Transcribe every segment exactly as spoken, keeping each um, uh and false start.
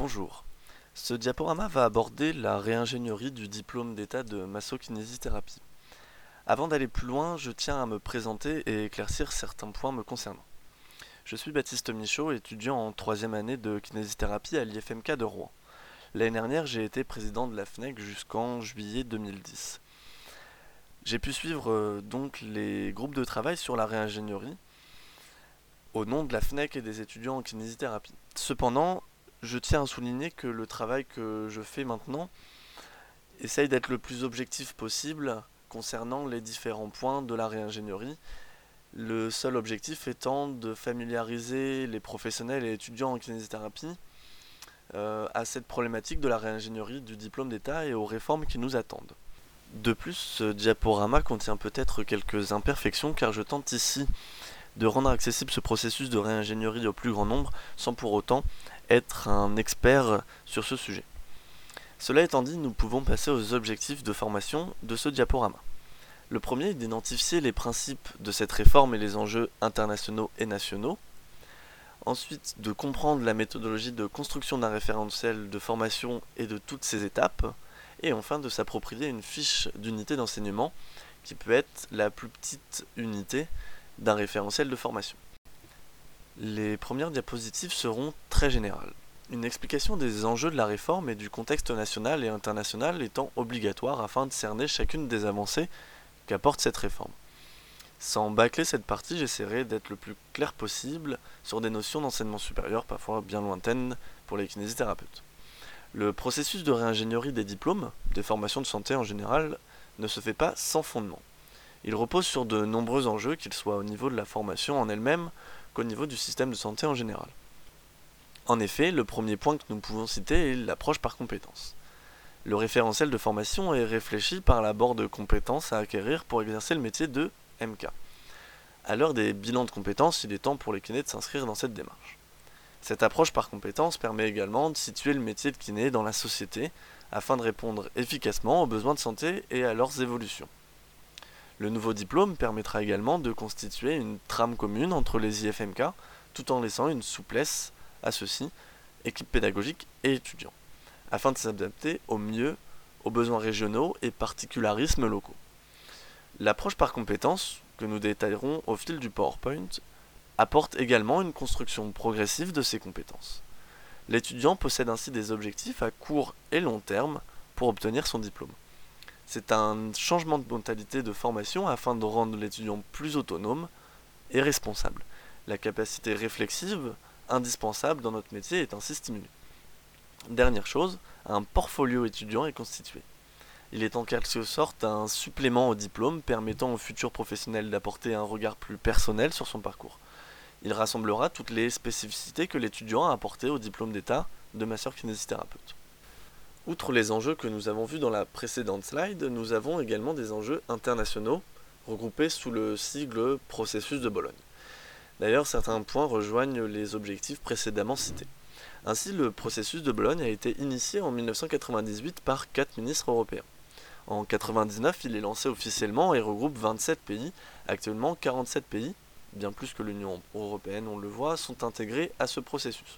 Bonjour. Ce diaporama va aborder la réingénierie du diplôme d'état de masso-kinésithérapie. Avant d'aller plus loin, je tiens à me présenter et éclaircir certains points me concernant. Je suis Baptiste Michaud, étudiant en troisième année de kinésithérapie à l'I F M K de Rouen. L'année dernière, j'ai été président de la F N E C jusqu'en juillet deux mille dix. J'ai pu suivre euh, donc les groupes de travail sur la réingénierie au nom de la F N E C et des étudiants en kinésithérapie. Cependant, je tiens à souligner que le travail que je fais maintenant essaye d'être le plus objectif possible concernant les différents points de la réingénierie, le seul objectif étant de familiariser les professionnels et étudiants en kinésithérapie euh, à cette problématique de la réingénierie du diplôme d'état et aux réformes qui nous attendent. De plus, ce diaporama contient peut-être quelques imperfections car je tente ici de rendre accessible ce processus de réingénierie au plus grand nombre sans pour autant être un expert sur ce sujet. Cela étant dit, nous pouvons passer aux objectifs de formation de ce diaporama. Le premier est d'identifier les principes de cette réforme et les enjeux internationaux et nationaux. Ensuite, de comprendre la méthodologie de construction d'un référentiel de formation et de toutes ses étapes. Et enfin, de s'approprier une fiche d'unité d'enseignement qui peut être la plus petite unité d'un référentiel de formation. Les premières diapositives seront très générales. Une explication des enjeux de la réforme et du contexte national et international étant obligatoire afin de cerner chacune des avancées qu'apporte cette réforme. Sans bâcler cette partie, j'essaierai d'être le plus clair possible sur des notions d'enseignement supérieur parfois bien lointaines pour les kinésithérapeutes. Le processus de réingénierie des diplômes, des formations de santé en général, ne se fait pas sans fondement. Il repose sur de nombreux enjeux, qu'ils soient au niveau de la formation en elle-même qu'au niveau du système de santé en général. En effet, le premier point que nous pouvons citer est l'approche par compétences. Le référentiel de formation est réfléchi par la barre de compétences à acquérir pour exercer le métier de M K. À l'heure des bilans de compétences, il est temps pour les kinés de s'inscrire dans cette démarche. Cette approche par compétences permet également de situer le métier de kiné dans la société afin de répondre efficacement aux besoins de santé et à leurs évolutions. Le nouveau diplôme permettra également de constituer une trame commune entre les I F M K tout en laissant une souplesse à ceux-ci, équipes pédagogiques et étudiants, afin de s'adapter au mieux aux besoins régionaux et particularismes locaux. L'approche par compétences, que nous détaillerons au fil du PowerPoint, apporte également une construction progressive de ses compétences. L'étudiant possède ainsi des objectifs à court et long terme pour obtenir son diplôme. C'est un changement de mentalité de formation afin de rendre l'étudiant plus autonome et responsable. La capacité réflexive, indispensable dans notre métier, est ainsi stimulée. Dernière chose, un portfolio étudiant est constitué. Il est en quelque sorte un supplément au diplôme permettant au futur professionnel d'apporter un regard plus personnel sur son parcours. Il rassemblera toutes les spécificités que l'étudiant a apportées au diplôme d'état de masseur-kinésithérapeute. Outre les enjeux que nous avons vus dans la précédente slide, nous avons également des enjeux internationaux regroupés sous le sigle processus de Bologne. D'ailleurs, certains points rejoignent les objectifs précédemment cités. Ainsi, le processus de Bologne a été initié en mille neuf cent quatre-vingt-dix-huit par quatre ministres européens. En mille neuf cent quatre-vingt-dix-neuf, il est lancé officiellement et regroupe vingt-sept pays. Actuellement, quarante-sept pays, bien plus que l'Union européenne, on le voit, sont intégrés à ce processus.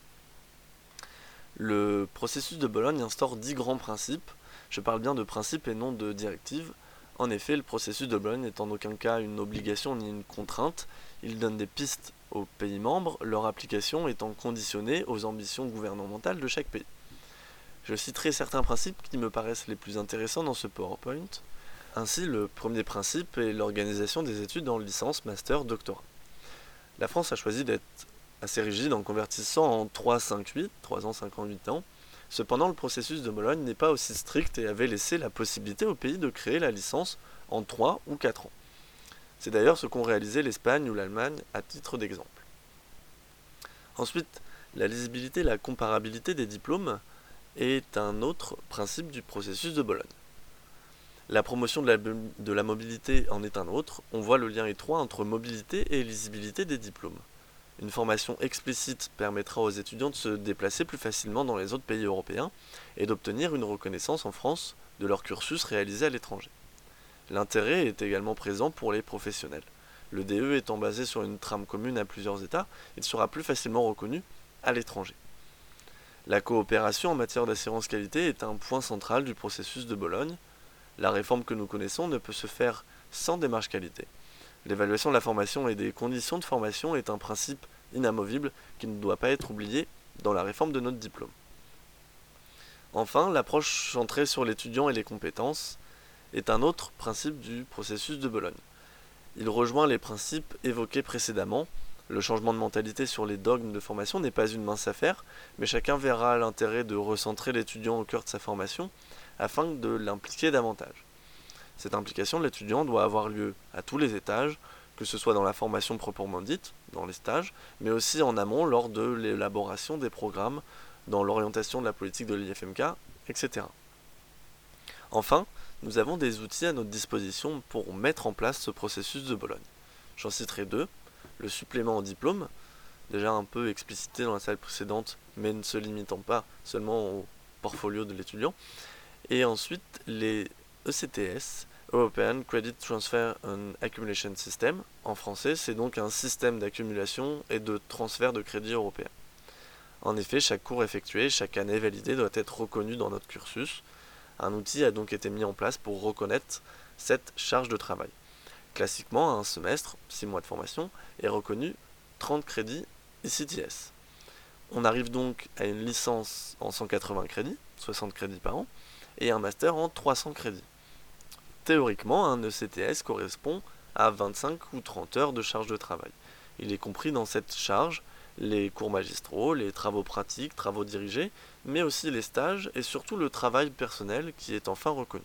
Le processus de Bologne instaure dix grands principes. Je parle bien de principes et non de directives. En effet, le processus de Bologne n'est en aucun cas une obligation ni une contrainte. Il donne des pistes aux pays membres, leur application étant conditionnée aux ambitions gouvernementales de chaque pays. Je citerai certains principes qui me paraissent les plus intéressants dans ce PowerPoint. Ainsi, le premier principe est l'organisation des études en licence, master, doctorat. La France a choisi d'être assez rigide en convertissant en trois cinq huit, trois ans, cinq ans, huit ans. Cependant, le processus de Bologne n'est pas aussi strict et avait laissé la possibilité au pays de créer la licence en trois ou quatre ans. C'est d'ailleurs ce qu'ont réalisé l'Espagne ou l'Allemagne à titre d'exemple. Ensuite, la lisibilité et la comparabilité des diplômes est un autre principe du processus de Bologne. La promotion de la, de la mobilité en est un autre. On voit le lien étroit entre mobilité et lisibilité des diplômes. Une formation explicite permettra aux étudiants de se déplacer plus facilement dans les autres pays européens et d'obtenir une reconnaissance en France de leur cursus réalisé à l'étranger. L'intérêt est également présent pour les professionnels. Le D E étant basé sur une trame commune à plusieurs États, il sera plus facilement reconnu à l'étranger. La coopération en matière d'assurance qualité est un point central du processus de Bologne. La réforme que nous connaissons ne peut se faire sans démarche qualité. L'évaluation de la formation et des conditions de formation est un principe inamovible qui ne doit pas être oublié dans la réforme de notre diplôme. Enfin, l'approche centrée sur l'étudiant et les compétences est un autre principe du processus de Bologne. Il rejoint les principes évoqués précédemment. Le changement de mentalité sur les dogmes de formation n'est pas une mince affaire, mais chacun verra l'intérêt de recentrer l'étudiant au cœur de sa formation afin de l'impliquer davantage. Cette implication de l'étudiant doit avoir lieu à tous les étages, que ce soit dans la formation proprement dite, dans les stages, mais aussi en amont lors de l'élaboration des programmes, dans l'orientation de la politique de l'I F M K, et cetera. Enfin, nous avons des outils à notre disposition pour mettre en place ce processus de Bologne. J'en citerai deux. Le supplément au diplôme, déjà un peu explicité dans la slide précédente, mais ne se limitant pas seulement au portfolio de l'étudiant. Et ensuite, les E C T S, European Credit Transfer and Accumulation System. En français, c'est donc un système d'accumulation et de transfert de crédit européen. En effet, chaque cours effectué, chaque année validée doit être reconnu dans notre cursus. Un outil a donc été mis en place pour reconnaître cette charge de travail. Classiquement, un semestre, six mois de formation, est reconnu trente crédits E C T S. On arrive donc à une licence en cent quatre-vingts crédits, soixante crédits par an, et un master en trois cents crédits. Théoriquement, un E C T S correspond à vingt-cinq ou trente heures de charge de travail. Il est compris dans cette charge les cours magistraux, les travaux pratiques, travaux dirigés, mais aussi les stages et surtout le travail personnel qui est enfin reconnu.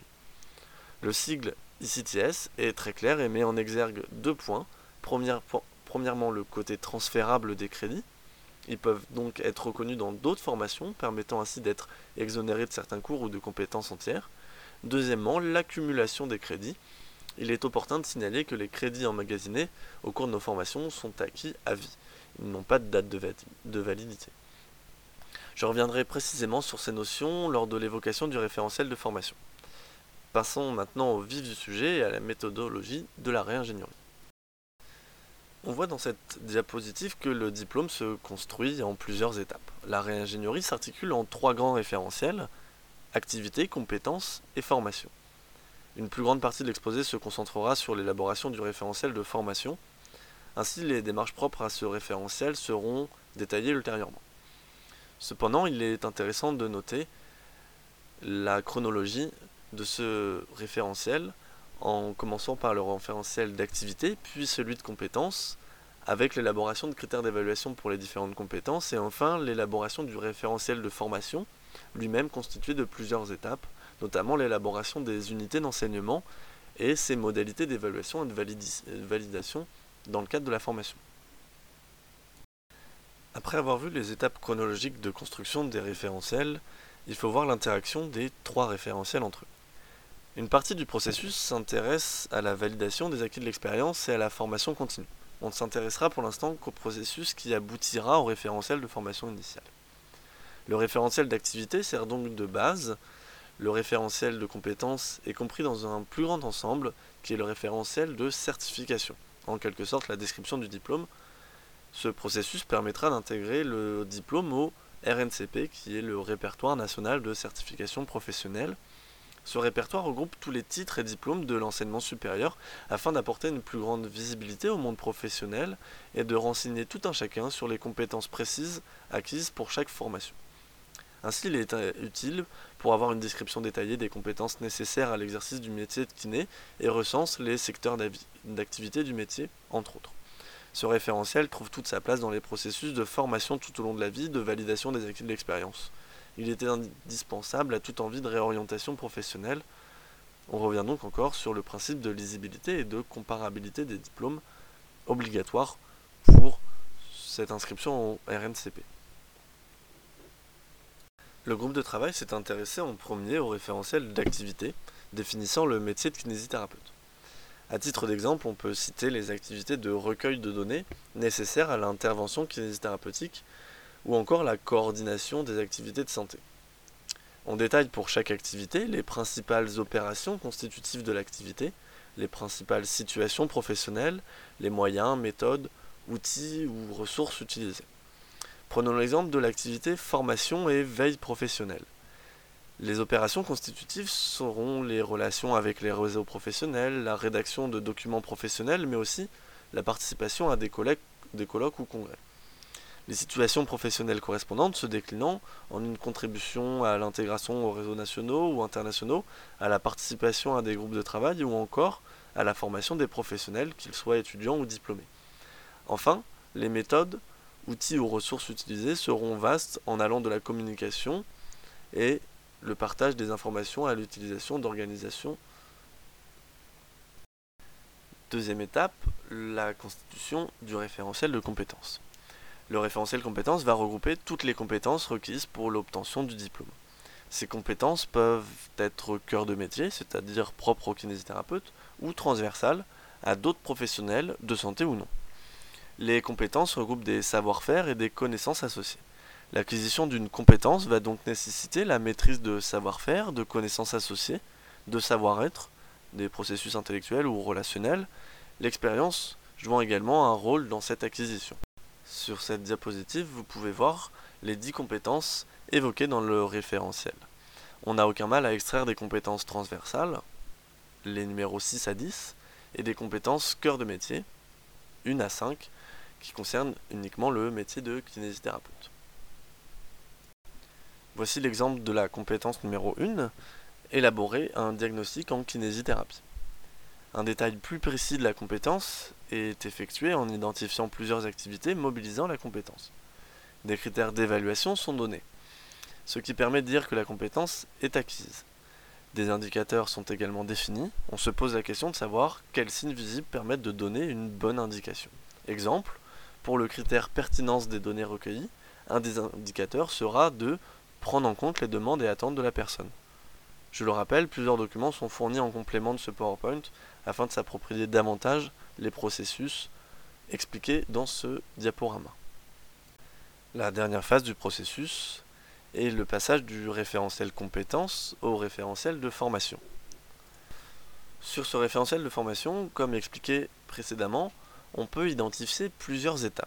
Le sigle E C T S est très clair et met en exergue deux points. Première, premièrement, le côté transférable des crédits. Ils peuvent donc être reconnus dans d'autres formations, permettant ainsi d'être exonérés de certains cours ou de compétences entières. Deuxièmement, l'accumulation des crédits. Il est opportun de signaler que les crédits emmagasinés au cours de nos formations sont acquis à vie. Ils n'ont pas de date de validité. Je reviendrai précisément sur ces notions lors de l'évocation du référentiel de formation. Passons maintenant au vif du sujet et à la méthodologie de la réingénierie. On voit dans cette diapositive que le diplôme se construit en plusieurs étapes. La réingénierie s'articule en trois grands référentiels: activité, compétences et formation. Une plus grande partie de l'exposé se concentrera sur l'élaboration du référentiel de formation. Ainsi, les démarches propres à ce référentiel seront détaillées ultérieurement. Cependant, il est intéressant de noter la chronologie de ce référentiel, en commençant par le référentiel d'activité, puis celui de compétences, avec l'élaboration de critères d'évaluation pour les différentes compétences, et enfin l'élaboration du référentiel de formation, lui-même constitué de plusieurs étapes, notamment l'élaboration des unités d'enseignement et ses modalités d'évaluation et de validi- validation dans le cadre de la formation. Après avoir vu les étapes chronologiques de construction des référentiels, il faut voir l'interaction des trois référentiels entre eux. Une partie du processus s'intéresse à la validation des acquis de l'expérience et à la formation continue. On ne s'intéressera pour l'instant qu'au processus qui aboutira au référentiel de formation initiale. Le référentiel d'activité sert donc de base. Le référentiel de compétences est compris dans un plus grand ensemble qui est le référentiel de certification, en quelque sorte la description du diplôme. Ce processus permettra d'intégrer le diplôme au R N C P, qui est le répertoire national de certification professionnelle. Ce répertoire regroupe tous les titres et diplômes de l'enseignement supérieur afin d'apporter une plus grande visibilité au monde professionnel et de renseigner tout un chacun sur les compétences précises acquises pour chaque formation. Ainsi, il est utile pour avoir une description détaillée des compétences nécessaires à l'exercice du métier de kiné et recense les secteurs d'activité du métier, entre autres. Ce référentiel trouve toute sa place dans les processus de formation tout au long de la vie, de validation des acquis de l'expérience. Il était indispensable à toute envie de réorientation professionnelle. On revient donc encore sur le principe de lisibilité et de comparabilité des diplômes obligatoires pour cette inscription au R N C P. Le groupe de travail s'est intéressé en premier au référentiel d'activité, définissant le métier de kinésithérapeute. À titre d'exemple, on peut citer les activités de recueil de données nécessaires à l'intervention kinésithérapeutique ou encore la coordination des activités de santé. On détaille pour chaque activité les principales opérations constitutives de l'activité, les principales situations professionnelles, les moyens, méthodes, outils ou ressources utilisées. Prenons l'exemple de l'activité formation et veille professionnelle. Les opérations constitutives seront les relations avec les réseaux professionnels, la rédaction de documents professionnels, mais aussi la participation à des colloques, des colloques ou congrès. Les situations professionnelles correspondantes se déclinant en une contribution à l'intégration aux réseaux nationaux ou internationaux, à la participation à des groupes de travail ou encore à la formation des professionnels, qu'ils soient étudiants ou diplômés. Enfin, les méthodes, outils ou ressources utilisées seront vastes en allant de la communication et le partage des informations à l'utilisation d'organisations. Deuxième étape, la constitution du référentiel de compétences. Le référentiel compétences va regrouper toutes les compétences requises pour l'obtention du diplôme. Ces compétences peuvent être cœur de métier, c'est-à-dire propres aux kinésithérapeutes, ou transversales à d'autres professionnels de santé ou non. Les compétences regroupent des savoir-faire et des connaissances associées. L'acquisition d'une compétence va donc nécessiter la maîtrise de savoir-faire, de connaissances associées, de savoir-être, des processus intellectuels ou relationnels, l'expérience jouant également un rôle dans cette acquisition. Sur cette diapositive, vous pouvez voir les dix compétences évoquées dans le référentiel. On n'a aucun mal à extraire des compétences transversales, les numéros six à dix, et des compétences cœur de métier, une à cinq, qui concernent uniquement le métier de kinésithérapeute. Voici l'exemple de la compétence numéro un, élaborer un diagnostic en kinésithérapie. Un détail plus précis de la compétence est effectué en identifiant plusieurs activités mobilisant la compétence. Des critères d'évaluation sont donnés, ce qui permet de dire que la compétence est acquise. Des indicateurs sont également définis. On se pose la question de savoir quels signes visibles permettent de donner une bonne indication. Exemple, pour le critère pertinence des données recueillies, un des indicateurs sera de prendre en compte les demandes et attentes de la personne. Je le rappelle, plusieurs documents sont fournis en complément de ce PowerPoint afin de s'approprier davantage les processus expliqués dans ce diaporama. La dernière phase du processus est le passage du référentiel compétences au référentiel de formation. Sur ce référentiel de formation, comme expliqué précédemment, on peut identifier plusieurs étapes.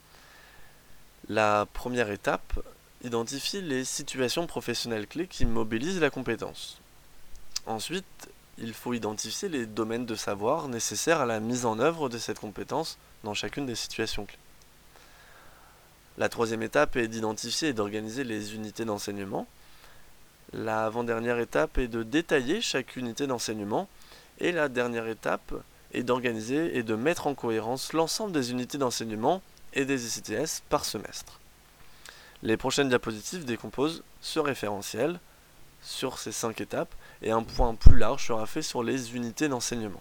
La première étape identifie les situations professionnelles clés qui mobilisent la compétence. Ensuite, il faut identifier les domaines de savoir nécessaires à la mise en œuvre de cette compétence dans chacune des situations clés. La troisième étape est d'identifier et d'organiser les unités d'enseignement. L'avant-dernière étape est de détailler chaque unité d'enseignement. Et la dernière étape est d'organiser et de mettre en cohérence l'ensemble des unités d'enseignement et des I C T S par semestre. Les prochaines diapositives décomposent ce référentiel sur ces cinq étapes et un point plus large sera fait sur les unités d'enseignement.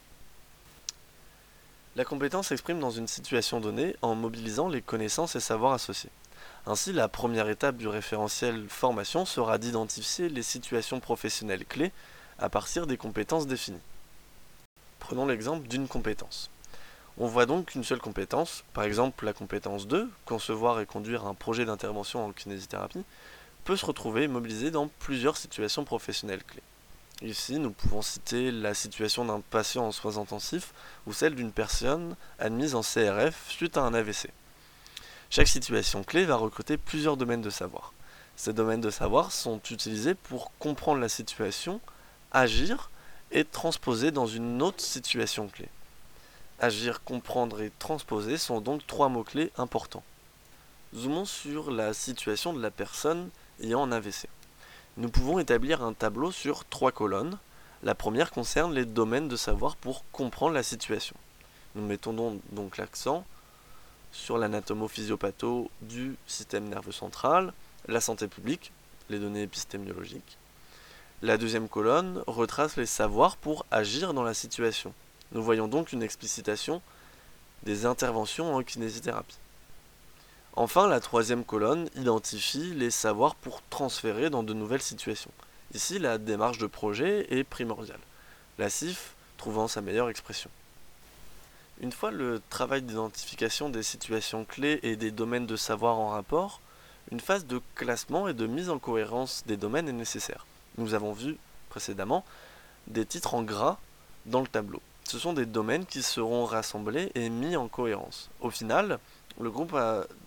La compétence s'exprime dans une situation donnée en mobilisant les connaissances et savoirs associés. Ainsi, la première étape du référentiel formation sera d'identifier les situations professionnelles clés à partir des compétences définies. Prenons l'exemple d'une compétence. On voit donc qu'une seule compétence, par exemple la compétence deux, concevoir et conduire un projet d'intervention en kinésithérapie, peut se retrouver mobilisée dans plusieurs situations professionnelles clés. Ici, nous pouvons citer la situation d'un patient en soins intensifs ou celle d'une personne admise en C R F suite à un A V C. Chaque situation clé va recruter plusieurs domaines de savoir. Ces domaines de savoir sont utilisés pour comprendre la situation, agir et transposer dans une autre situation clé. Agir, comprendre et transposer sont donc trois mots-clés importants. Zoomons sur la situation de la personne ayant un A V C. Nous pouvons établir un tableau sur trois colonnes. La première concerne les domaines de savoir pour comprendre la situation. Nous mettons donc l'accent sur l'anatomo-physiopatho du système nerveux central, la santé publique, les données épistémiologiques. La deuxième colonne retrace les savoirs pour agir dans la situation. Nous voyons donc une explicitation des interventions en kinésithérapie. Enfin, la troisième colonne identifie les savoirs pour transférer dans de nouvelles situations. Ici, la démarche de projet est primordiale, la C I F trouvant sa meilleure expression. Une fois le travail d'identification des situations clés et des domaines de savoir en rapport, une phase de classement et de mise en cohérence des domaines est nécessaire. Nous avons vu précédemment des titres en gras dans le tableau. Ce sont des domaines qui seront rassemblés et mis en cohérence. Au final, le groupe a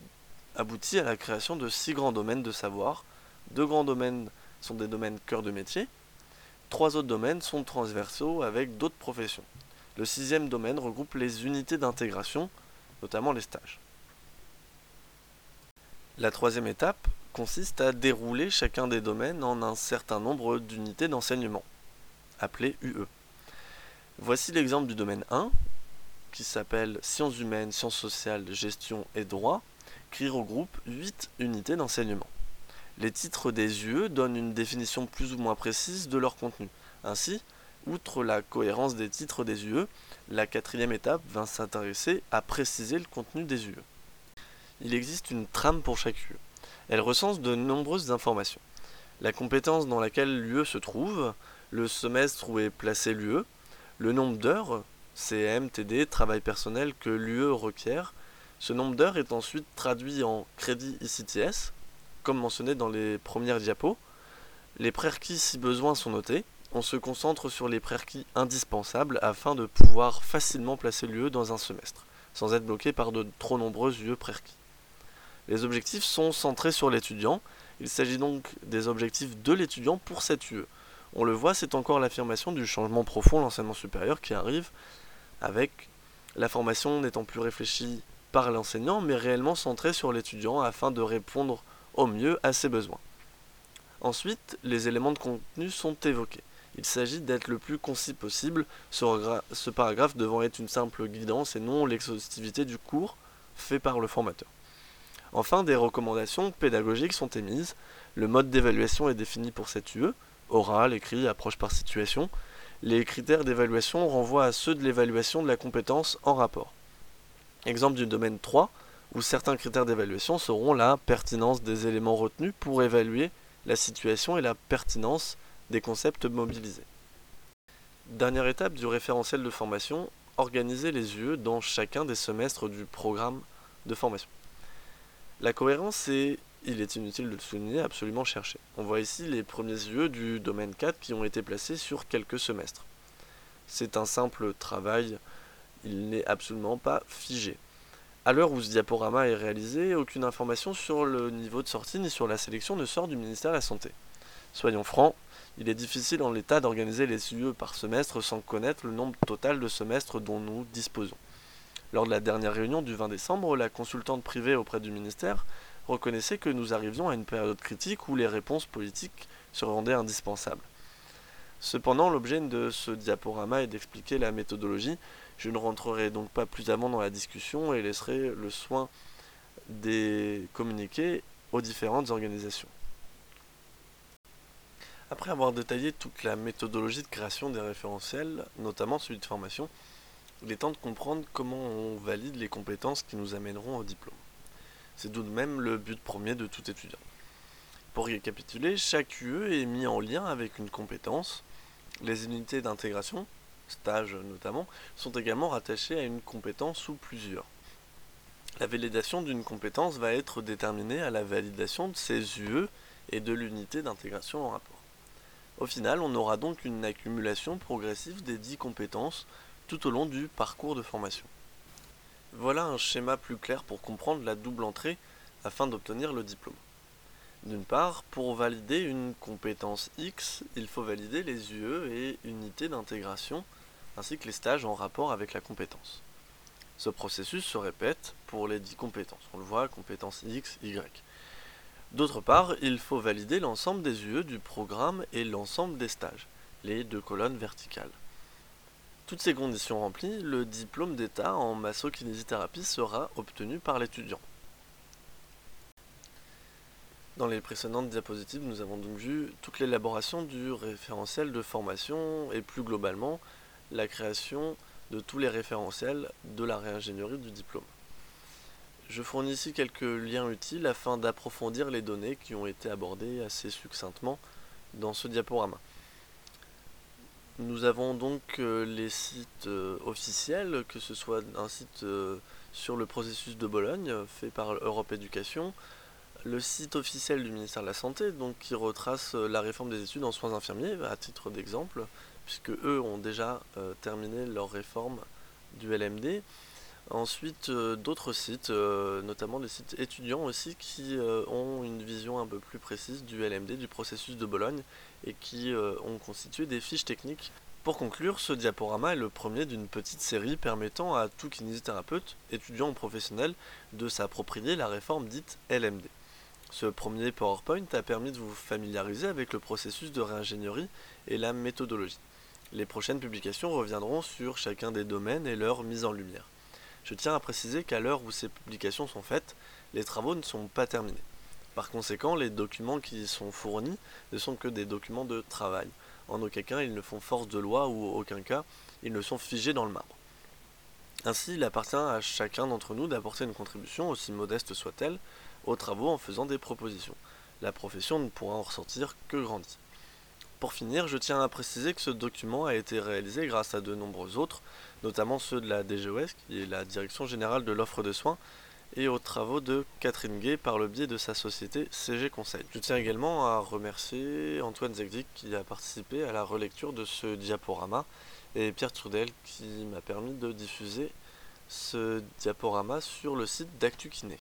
aboutit à la création de six grands domaines de savoir. Deux grands domaines sont des domaines cœur de métier. Trois autres domaines sont transversaux avec d'autres professions. Le sixième domaine regroupe les unités d'intégration, notamment les stages. La troisième étape consiste à dérouler chacun des domaines en un certain nombre d'unités d'enseignement, appelées U E. Voici l'exemple du domaine un, qui s'appelle Sciences humaines, sciences sociales, gestion et droit, qui regroupe huit unités d'enseignement. Les titres des U E donnent une définition plus ou moins précise de leur contenu. Ainsi, outre la cohérence des titres des U E, la quatrième étape va s'intéresser à préciser le contenu des U E. Il existe une trame pour chaque U E. Elle recense de nombreuses informations. La compétence dans laquelle l'U E se trouve, le semestre où est placé l'U E, le nombre d'heures, C M, T D, travail personnel que l'U E requiert. Ce nombre d'heures est ensuite traduit en crédit I C T S, comme mentionné dans les premières diapos. Les prérequis si besoin sont notés. On se concentre sur les prérequis indispensables afin de pouvoir facilement placer l'U E dans un semestre, sans être bloqué par de trop nombreux U E prérequis. Les objectifs sont centrés sur l'étudiant. Il s'agit donc des objectifs de l'étudiant pour cette U E. On le voit, c'est encore l'affirmation du changement profond de l'enseignement supérieur qui arrive, avec la formation n'étant plus réfléchie par l'enseignant, mais réellement centrée sur l'étudiant afin de répondre au mieux à ses besoins. Ensuite, les éléments de contenu sont évoqués. Il s'agit d'être le plus concis possible, ce paragraphe devant être une simple guidance et non l'exhaustivité du cours fait par le formateur. Enfin, des recommandations pédagogiques sont émises. Le mode d'évaluation est défini pour cette U E, oral, écrit, approche par situation. Les critères d'évaluation renvoient à ceux de l'évaluation de la compétence en rapport. Exemple du domaine trois, où certains critères d'évaluation seront la pertinence des éléments retenus pour évaluer la situation et la pertinence des concepts mobilisés. Dernière étape du référentiel de formation, organiser les U E dans chacun des semestres du programme de formation. La cohérence est, il est inutile de le souligner, absolument cherchée. On voit ici les premiers U E du domaine quatre qui ont été placés sur quelques semestres. C'est un simple travail, il n'est absolument pas figé. À l'heure où ce diaporama est réalisé, aucune information sur le niveau de sortie ni sur la sélection ne sort du ministère de la Santé. Soyons francs, il est difficile en l'état d'organiser les U E par semestre sans connaître le nombre total de semestres dont nous disposons. Lors de la dernière réunion du vingt décembre, la consultante privée auprès du ministère reconnaissait que nous arrivions à une période critique où les réponses politiques se rendaient indispensables. Cependant, l'objet de ce diaporama est d'expliquer la méthodologie. Je ne rentrerai donc pas plus avant dans la discussion et laisserai le soin des communiqués aux différentes organisations. Après avoir détaillé toute la méthodologie de création des référentiels, notamment celui de formation, il est temps de comprendre comment on valide les compétences qui nous amèneront au diplôme. C'est tout de même le but premier de tout étudiant. Pour récapituler, chaque U E est mis en lien avec une compétence. Les unités d'intégration, stages notamment, sont également rattachées à une compétence ou plusieurs. La validation d'une compétence va être déterminée à la validation de ces U E et de l'unité d'intégration en rapport. Au final, on aura donc une accumulation progressive des dix compétences tout au long du parcours de formation. Voilà un schéma plus clair pour comprendre la double entrée afin d'obtenir le diplôme. D'une part, pour valider une compétence X, il faut valider les U E et unités d'intégration, ainsi que les stages en rapport avec la compétence. Ce processus se répète pour les dix compétences. On le voit, compétences X, Y. D'autre part, il faut valider l'ensemble des U E du programme et l'ensemble des stages, les deux colonnes verticales. Toutes ces conditions remplies, le diplôme d'état en masso-kinésithérapie sera obtenu par l'étudiant. Dans les précédentes diapositives, nous avons donc vu toute l'élaboration du référentiel de formation et plus globalement la création de tous les référentiels de la réingénierie du diplôme. Je fournis ici quelques liens utiles afin d'approfondir les données qui ont été abordées assez succinctement dans ce diaporama. Nous avons donc euh, les sites euh, officiels, que ce soit un site euh, sur le processus de Bologne, fait par Europe Éducation, le site officiel du ministère de la Santé, donc qui retrace euh, la réforme des études en soins infirmiers, à titre d'exemple, puisque eux ont déjà euh, terminé leur réforme du L M D. Ensuite, euh, d'autres sites, euh, notamment des sites étudiants aussi, qui euh, ont une vision un peu plus précise du L M D, du processus de Bologne, et qui euh, ont constitué des fiches techniques. Pour conclure, ce diaporama est le premier d'une petite série permettant à tout kinésithérapeute, étudiant ou professionnel, de s'approprier la réforme dite L M D. Ce premier PowerPoint a permis de vous familiariser avec le processus de réingénierie et la méthodologie. Les prochaines publications reviendront sur chacun des domaines et leur mise en lumière. Je tiens à préciser qu'à l'heure où ces publications sont faites, les travaux ne sont pas terminés. Par conséquent, les documents qui y sont fournis ne sont que des documents de travail. En aucun cas, ils ne font force de loi ou aucun cas, ils ne sont figés dans le marbre. Ainsi, il appartient à chacun d'entre nous d'apporter une contribution, aussi modeste soit-elle, aux travaux en faisant des propositions. La profession ne pourra en ressortir que grandie. Pour finir, je tiens à préciser que ce document a été réalisé grâce à de nombreux autres, notamment ceux de la D G O S, qui est la Direction Générale de l'Offre de Soins, et aux travaux de Catherine Gay par le biais de sa société C G Conseil. Je tiens également à remercier Antoine Zegdic qui a participé à la relecture de ce diaporama et Pierre Trudel qui m'a permis de diffuser ce diaporama sur le site d'Actu Kiné.